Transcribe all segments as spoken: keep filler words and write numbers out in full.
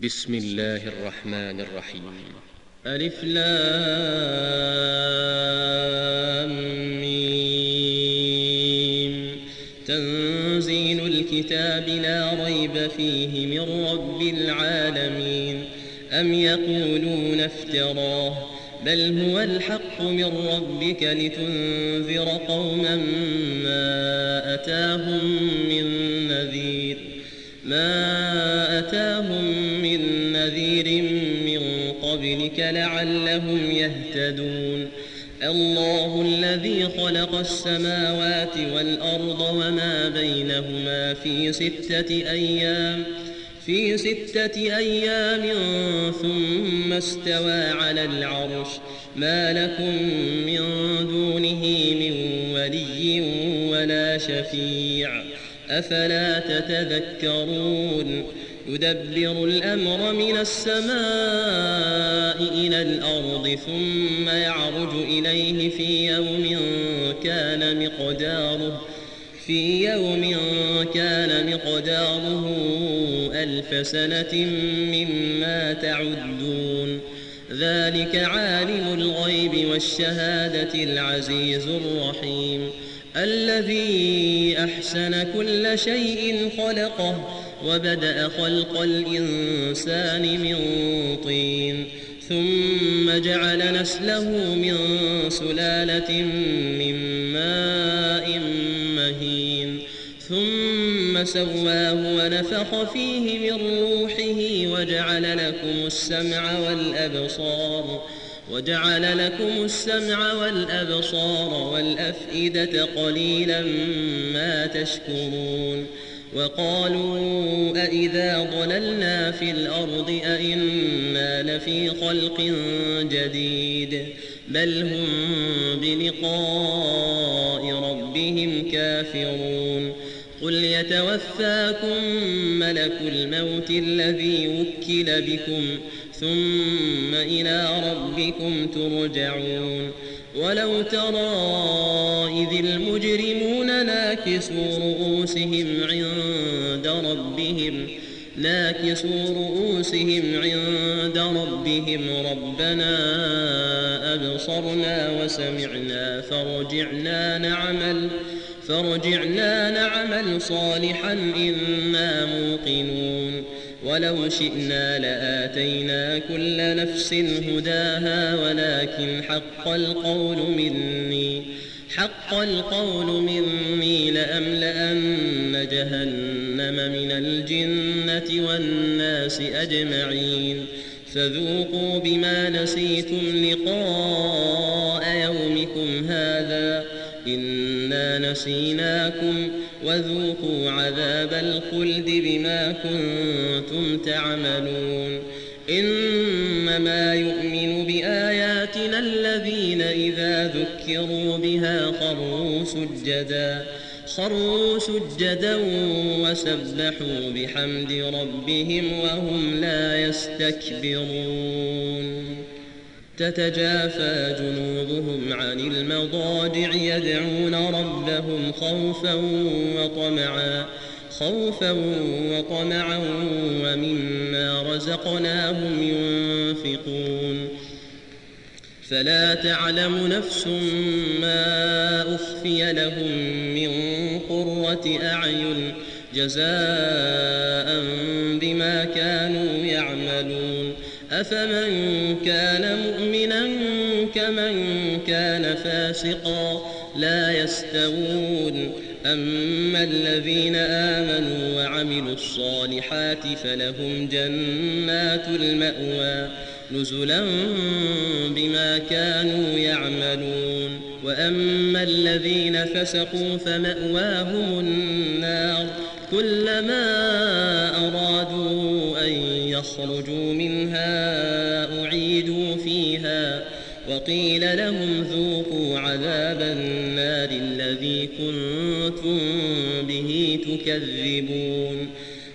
بسم الله الرحمن الرحيم. ألف لام ميم. تنزيل الكتاب لا ريب فيه من رب العالمين. أم يقولون افتراه بل هو الحق من ربك لتنذر قوما ما أتاهم من نذير ما أتاهم من نذير من قبلك لعلهم يهتدون. الله الذي خلق السماوات والأرض وما بينهما في ستة أيام في ستة أيام ثم استوى على العرش. ما لكم من دونه من ولي ولا شفيع أفلا تتذكرون. يدبر الأمر من السماء إلى الأرض ثم يعرج إليه في يوم كان مقداره في يوم كان مقداره ألف سنة مما تعدون. ذلك عالم الغيب والشهادة العزيز الرحيم. الذي أحسن كل شيء خلقه وبدأ خلق الإنسان من طين ثم جعل نسله من سلالة من ماء مهين ثم سواه ونفخ فيه من روحه وجعل لكم السمع والأبصار وجعل لكم السمع والأبصار والأفئدة قليلا ما تشكرون. وقالوا أإذا ضللنا في الأرض أإنا لفي خلق جديد بل هم بلقاء ربهم كافرون. قل يتوفاكم ملك الموت الذي وكل بكم ثم إلى ربكم ترجعون. ولو ترى إذ المجرمون ناكسوا رؤوسهم عند ربهم ناكسوا رؤوسهم عند ربهم ربنا أبصرنا وسمعنا فارجعنا نعمل فارجعنا نعمل صالحا إنا موقنون. ولو شئنا لآتينا كل نفس هداها ولكن حق القول مني حق القول مني لأملأن جهنم من الجنة والناس أجمعين. فذوقوا بما نسيتم لقاء يومكم هذا إنا نسيناكم وذوقوا عذاب الخلد بما كنتم تعملون. إنما يؤمن بآياتنا الذين إذا ذكروا بها خروا سجدا خروا سجدا وسبحوا بحمد ربهم وهم لا يستكبرون. تتجافى جنوبهم عن المضاجع يدعون ربهم خوفا وطمعا خوفا وطمعا ومما رزقناهم ينفقون. فلا تعلم نفس ما أخفي لهم من قرة أعين جزاء بما كانوا يعملون. أفمن كان مؤمنا كمن كان فاسقا لا يستوون. أما الذين آمنوا وعملوا الصالحات فلهم جنات المأوى نزلا بما كانوا يعملون. وأما الذين فسقوا فمأواهم النار كلما أرادوا أن يخرجوا منها أعيدوا فيها وقيل لهم ذوقوا عذاب النار الذي كنتم به تكذبون.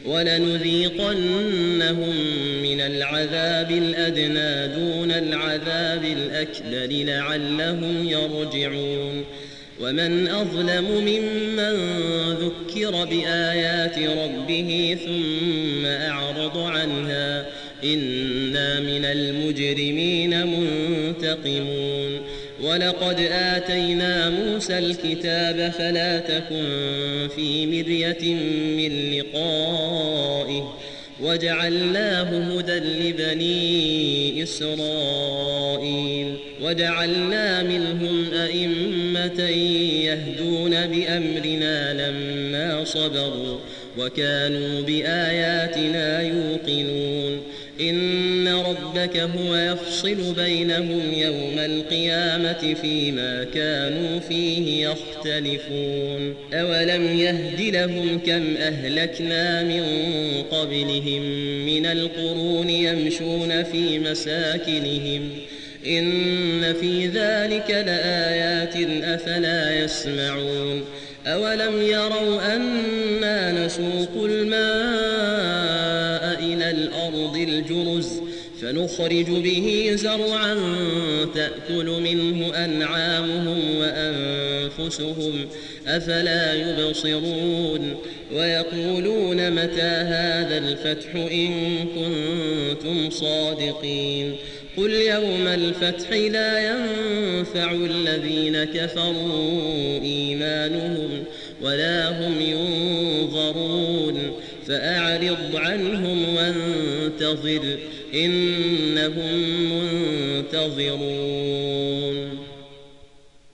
ولنذيقنهم من العذاب الأدنى دون العذاب الأكبر لعلهم يرجعون. ومن أظلم ممن ذكر بآيات ربه ثم أعرض عنها إنا من المجرمين منتقمون ولقد آتينا موسى الكتاب فلا تكن في مرية من لقائه وجعلناه هدى لبني إسرائيل وجعلنا منهم أئمة يهدون بأمرنا لما صبروا وكانوا بآياتنا يوقنون إن ربك هو يفصل بينهم يوم القيامة فيما كانوا فيه يختلفون أولم يهد لهم كم أهلكنا من قبلهم من القرون يمشون في مساكنهم إن في ذلك لآيات أفلا يسمعون أولم يروا أنا نسوق الماء إلى الأرض الجرز فنخرج به زرعا تأكل منه أنعامهم وأنفسهم أفلا يبصرون ويقولون متى هذا الفتح إن كنتم صادقين قل يوم الفتح لا ينفع الذين كفروا إيمانهم ولا هم ينظرون فأعرض عنهم وانتظر إنهم منتظرون.